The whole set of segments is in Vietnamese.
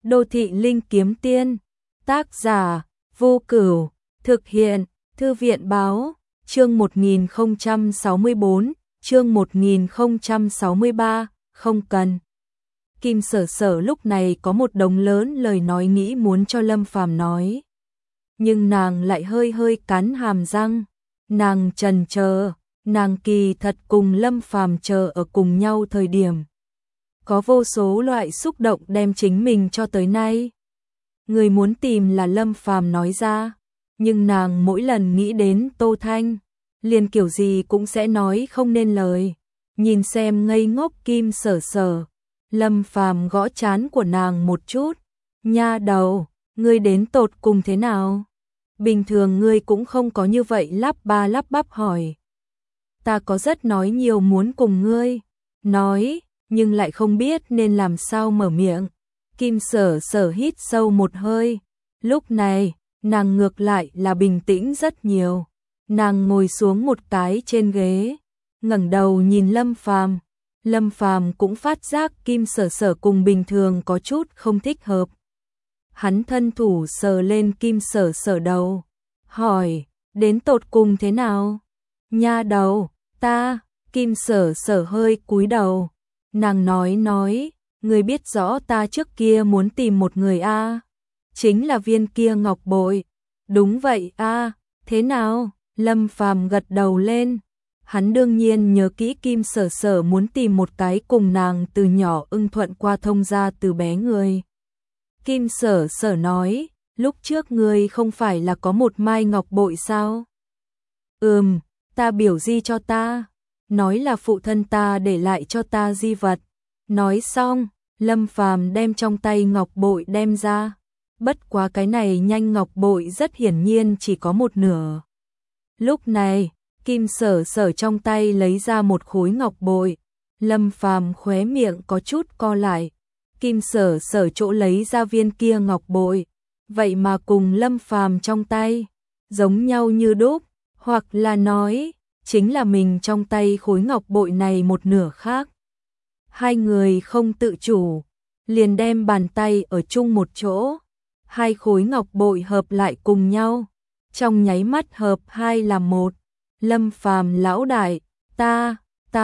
Đô thị linh kiếm tiên, tác giả, Vô Cửu, thực hiện, Thư viện báo, chương 1064, chương 1063, không cần. Kim Sở Sở lúc này có một đống lớn lời nói nghĩ muốn cho Lâm Phàm nói. Nhưng nàng lại hơi hơi cắn hàm răng, nàng chần chờ, nàng kỳ thật cùng Lâm Phàm chờ ở cùng nhau thời điểm. Có vô số loại xúc động đem chính mình cho tới nay. Người muốn tìm là Lâm Phàm nói ra, nhưng nàng mỗi lần nghĩ đến Tô Thanh, liền kiểu gì cũng sẽ nói không nên lời. Nhìn xem ngây ngốc Kim Sở Sở, Lâm Phàm gõ trán của nàng một chút, nha đầu, ngươi đến tột cùng thế nào? Bình thường ngươi cũng không có như vậy lắp ba lắp bắp hỏi. Ta có rất nói nhiều muốn cùng ngươi, nói, nhưng lại không biết nên làm sao mở miệng. Kim Sở Sở hít sâu một hơi, lúc này, nàng ngược lại là bình tĩnh rất nhiều. Nàng ngồi xuống một cái trên ghế, ngẩng đầu nhìn Lâm Phàm. Lâm Phàm cũng phát giác Kim Sở Sở cùng bình thường có chút không thích hợp. Hắn thân thủ sờ lên Kim Sở Sở đầu, hỏi, đến tột cùng thế nào? Nha đầu, ta, Kim Sở Sở hơi cúi đầu. Nàng nói, ngươi biết rõ ta trước kia muốn tìm một người a, chính là viên kia ngọc bội. Đúng vậy a, thế nào? Lâm Phàm gật đầu lên. Hắn đương nhiên nhớ kỹ Kim Sở Sở muốn tìm một cái cùng nàng từ nhỏ ưng thuận qua thông gia từ bé người. Kim Sở Sở nói, lúc trước ngươi không phải là có một mai ngọc bội sao? Ta biểu di cho ta. Nói là phụ thân ta để lại cho ta di vật. Nói xong, Lâm Phàm đem trong tay ngọc bội đem ra. Bất quá cái này nhanh ngọc bội rất hiển nhiên chỉ có một nửa. Lúc này, Kim Sở Sở trong tay lấy ra một khối ngọc bội. Lâm Phàm khóe miệng có chút co lại. Kim Sở Sở chỗ lấy ra viên kia ngọc bội, vậy mà cùng Lâm Phàm trong tay giống nhau như đúc, hoặc là nói chính là mình trong tay khối ngọc bội này một nửa khác. Hai người không tự chủ, liền đem bàn tay ở chung một chỗ, hai khối ngọc bội hợp lại cùng nhau, trong nháy mắt hợp hai làm một. Lâm Phàm lão đại, ta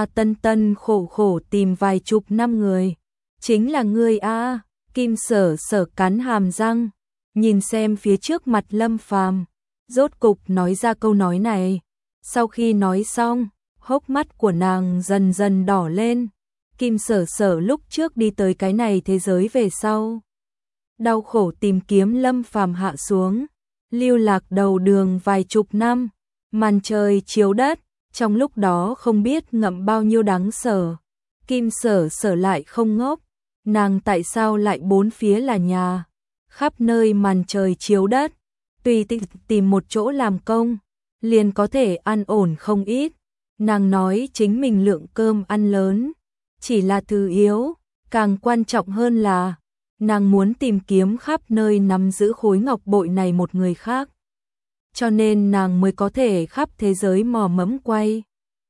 tân khổ khổ tìm vài chục năm người, chính là ngươi a. Kim Sở Sở cắn hàm răng, nhìn xem phía trước mặt Lâm Phàm, rốt cục nói ra câu nói này. Sau khi nói xong, hốc mắt của nàng dần dần đỏ lên. Kim Sở Sở lúc trước đi tới cái này thế giới về sau, đau khổ tìm kiếm Lâm Phàm hạ xuống, lưu lạc đầu đường vài chục năm, màn trời chiếu đất, trong lúc đó không biết ngậm bao nhiêu đáng sở. Kim Sở Sở lại không ngốc, nàng tại sao lại bốn phía là nhà, khắp nơi màn trời chiếu đất, tùy tìm một chỗ làm công, liền có thể ăn ổn không ít. Nàng nói chính mình lượng cơm ăn lớn, chỉ là thứ yếu, càng quan trọng hơn là, nàng muốn tìm kiếm khắp nơi nắm giữ khối ngọc bội này một người khác. Cho nên nàng mới có thể khắp thế giới mò mẫm quay.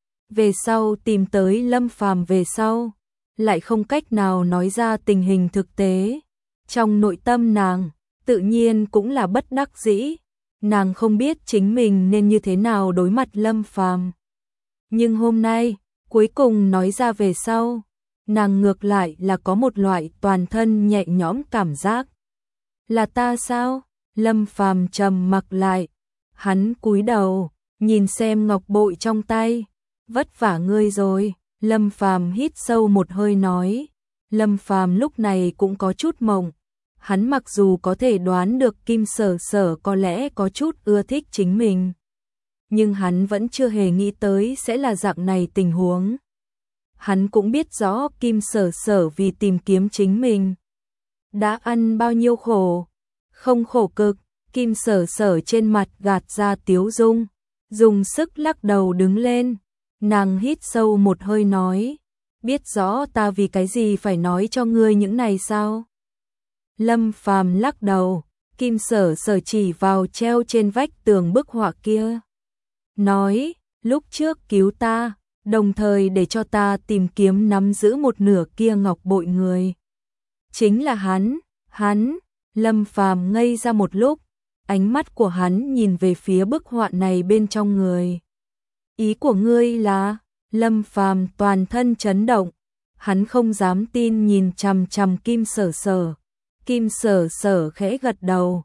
Về sau tìm tới Lâm Phàm về sau, lại không cách nào nói ra tình hình thực tế. Trong nội tâm nàng, tự nhiên cũng là bất đắc dĩ. Nàng không biết chính mình nên như thế nào đối mặt Lâm Phàm. Nhưng hôm nay, cuối cùng nói ra về sau, nàng ngược lại là có một loại toàn thân nhẹ nhõm cảm giác. Là ta sao? Lâm Phàm trầm mặc lại. Hắn cúi đầu, nhìn xem ngọc bội trong tay. Vất vả ngươi rồi. Lâm Phàm hít sâu một hơi nói. Lâm Phàm lúc này cũng có chút mộng. Hắn mặc dù có thể đoán được Kim Sở Sở có lẽ có chút ưa thích chính mình, nhưng hắn vẫn chưa hề nghĩ tới sẽ là dạng này tình huống. Hắn cũng biết rõ Kim Sở Sở vì tìm kiếm chính mình đã ăn bao nhiêu khổ, không khổ cực. Kim Sở Sở trên mặt gạt ra tiếu dung, dùng sức lắc đầu đứng lên. Nàng hít sâu một hơi nói, biết rõ ta vì cái gì phải nói cho ngươi những này sao? Lâm Phàm lắc đầu. Kim Sở Sở chỉ vào treo trên vách tường bức họa kia, nói, lúc trước cứu ta, đồng thời để cho ta tìm kiếm nắm giữ một nửa kia ngọc bội người. Chính là hắn, Hắn, Lâm Phàm ngây ra một lúc, ánh mắt của hắn nhìn về phía bức họa này bên trong người. Ý của ngươi là? Lâm Phàm toàn thân chấn động, hắn không dám tin nhìn chằm chằm Kim Sở Sở. Kim Sở Sở khẽ gật đầu,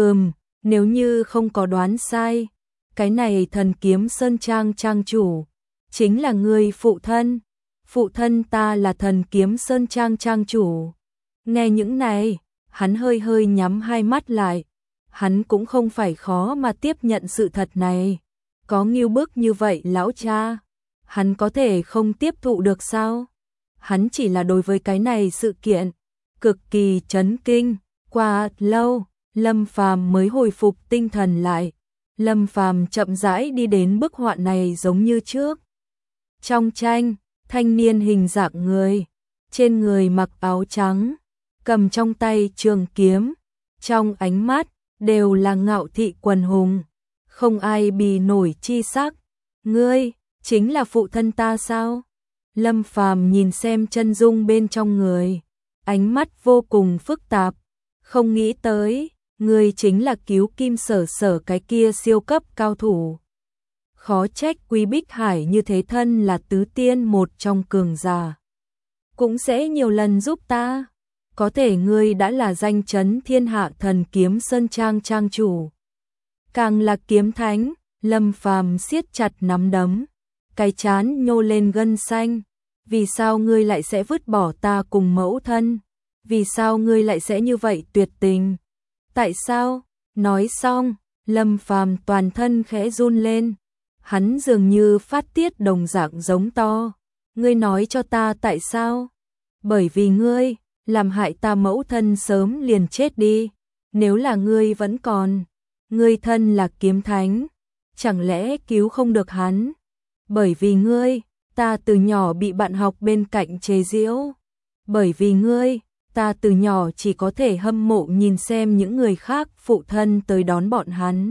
nếu như không có đoán sai, cái này Thần Kiếm Sơn Trang trang chủ chính là người phụ thân. Phụ thân ta là Thần Kiếm Sơn Trang trang chủ. Nghe những này, hắn hơi hơi nhắm hai mắt lại. Hắn cũng không phải khó mà tiếp nhận sự thật này. Có ngưu bức như vậy lão cha, hắn có thể không tiếp thụ được sao? Hắn chỉ là đối với cái này sự kiện cực kỳ chấn kinh. Qua lâu, Lâm Phàm mới hồi phục tinh thần lại. Lâm Phàm chậm rãi đi đến bức họa này giống như trước. Trong tranh, thanh niên hình dạng người, trên người mặc áo trắng, cầm trong tay trường kiếm, trong ánh mắt đều là ngạo thị quần hùng, không ai bì nổi chi sắc. Ngươi chính là phụ thân ta sao? Lâm Phàm nhìn xem chân dung bên trong người, ánh mắt vô cùng phức tạp, không nghĩ tới, ngươi chính là cứu Kim Sở Sở cái kia siêu cấp cao thủ. Khó trách Quý Bích Hải như thế, thân là tứ tiên một trong cường giả, cũng sẽ nhiều lần giúp ta. Có thể ngươi đã là danh chấn thiên hạ Thần Kiếm Sơn Trang trang chủ, càng là kiếm thánh. Lâm Phàm siết chặt nắm đấm, cái trán nhô lên gân xanh. Vì sao ngươi lại sẽ vứt bỏ ta cùng mẫu thân? Vì sao ngươi lại sẽ như vậy tuyệt tình? Tại sao? Nói xong, Lâm Phàm toàn thân khẽ run lên. Hắn dường như phát tiết đồng dạng giống to. Ngươi nói cho ta tại sao? Bởi vì ngươi làm hại ta mẫu thân sớm liền chết đi. Nếu là ngươi vẫn còn, ngươi thân là kiếm thánh, chẳng lẽ cứu không được hắn? Bởi vì ngươi, ta từ nhỏ bị bạn học bên cạnh chế giễu. Bởi vì ngươi, ta từ nhỏ chỉ có thể hâm mộ nhìn xem những người khác phụ thân tới đón bọn hắn.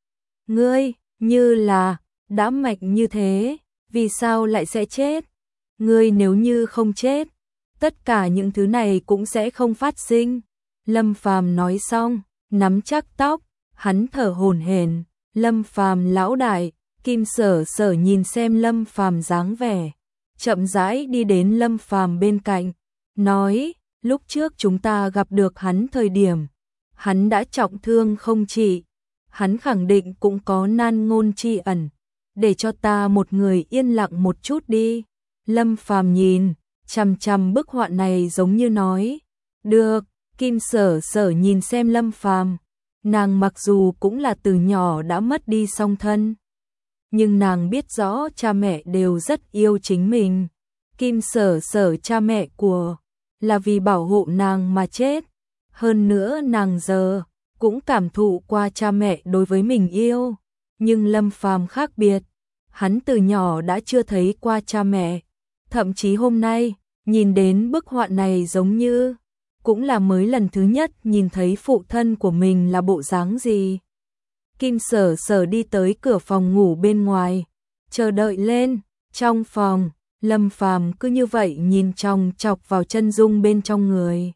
Ngươi, như là đã mạnh như thế, vì sao lại sẽ chết? Ngươi nếu như không chết, tất cả những thứ này cũng sẽ không phát sinh. Lâm Phàm nói xong, nắm chắc tóc, hắn thở hổn hển. Lâm Phàm lão đại. Kim Sở Sở nhìn xem Lâm Phàm dáng vẻ, chậm rãi đi đến Lâm Phàm bên cạnh, nói, lúc trước chúng ta gặp được hắn thời điểm, hắn đã trọng thương không trị, hắn khẳng định cũng có nan ngôn tri ẩn, để cho ta một người yên lặng một chút đi. Lâm Phàm nhìn chằm chằm bức họa này giống như nói, được. Kim Sở Sở nhìn xem Lâm Phàm, nàng mặc dù cũng là từ nhỏ đã mất đi song thân, nhưng nàng biết rõ cha mẹ đều rất yêu chính mình. Kim Sở Sở cha mẹ của là vì bảo hộ nàng mà chết. Hơn nữa nàng giờ cũng cảm thụ qua cha mẹ đối với mình yêu. Nhưng Lâm Phàm khác biệt, hắn từ nhỏ đã chưa thấy qua cha mẹ. Thậm chí hôm nay, nhìn đến bức họa này giống như cũng là mới lần thứ nhất nhìn thấy phụ thân của mình là bộ dáng gì. Kim Sở Sở đi tới cửa phòng ngủ bên ngoài, chờ đợi lên. Trong phòng, Lâm Phàm cứ như vậy nhìn chòng chọc vào chân dung bên trong người.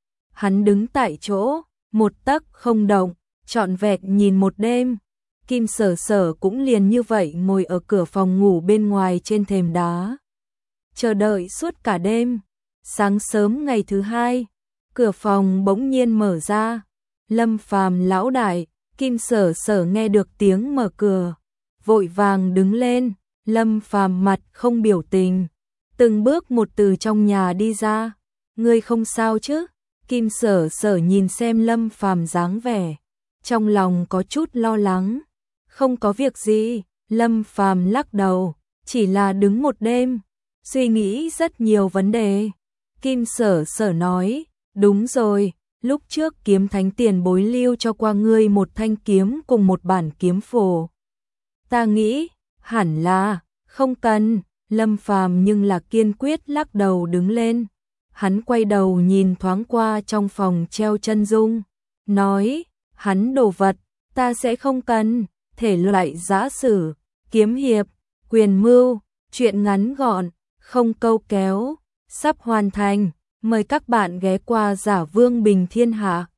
Hắn đứng tại chỗ, một tấc không động, trọn vẹn nhìn một đêm. Kim Sở Sở cũng liền như vậy ngồi ở cửa phòng ngủ bên ngoài trên thềm đá, chờ đợi suốt cả đêm. Sáng sớm ngày thứ hai, cửa phòng bỗng nhiên mở ra. Lâm Phàm lão đại. Kim Sở Sở nghe được tiếng mở cửa, vội vàng đứng lên. Lâm Phàm mặt không biểu tình, từng bước một từ trong nhà đi ra. Ngươi không sao chứ? Kim Sở Sở nhìn xem Lâm Phàm dáng vẻ, trong lòng có chút lo lắng. Không có việc gì. Lâm Phàm lắc đầu, chỉ là đứng một đêm, suy nghĩ rất nhiều vấn đề. Kim Sở Sở nói, đúng rồi, lúc trước kiếm thánh tiền bối lưu cho qua ngươi một thanh kiếm cùng một bản kiếm phổ. Ta nghĩ, hẳn là, không cần. Lâm Phàm nhưng là kiên quyết lắc đầu đứng lên. Hắn quay đầu nhìn thoáng qua trong phòng treo chân dung, nói, hắn đồ vật, ta sẽ không cần. Thể loại giã sử, kiếm hiệp, quyền mưu, chuyện ngắn gọn, không câu kéo, sắp hoàn thành. Mời các bạn ghé qua Giả Vương Bình Thiên Hạ.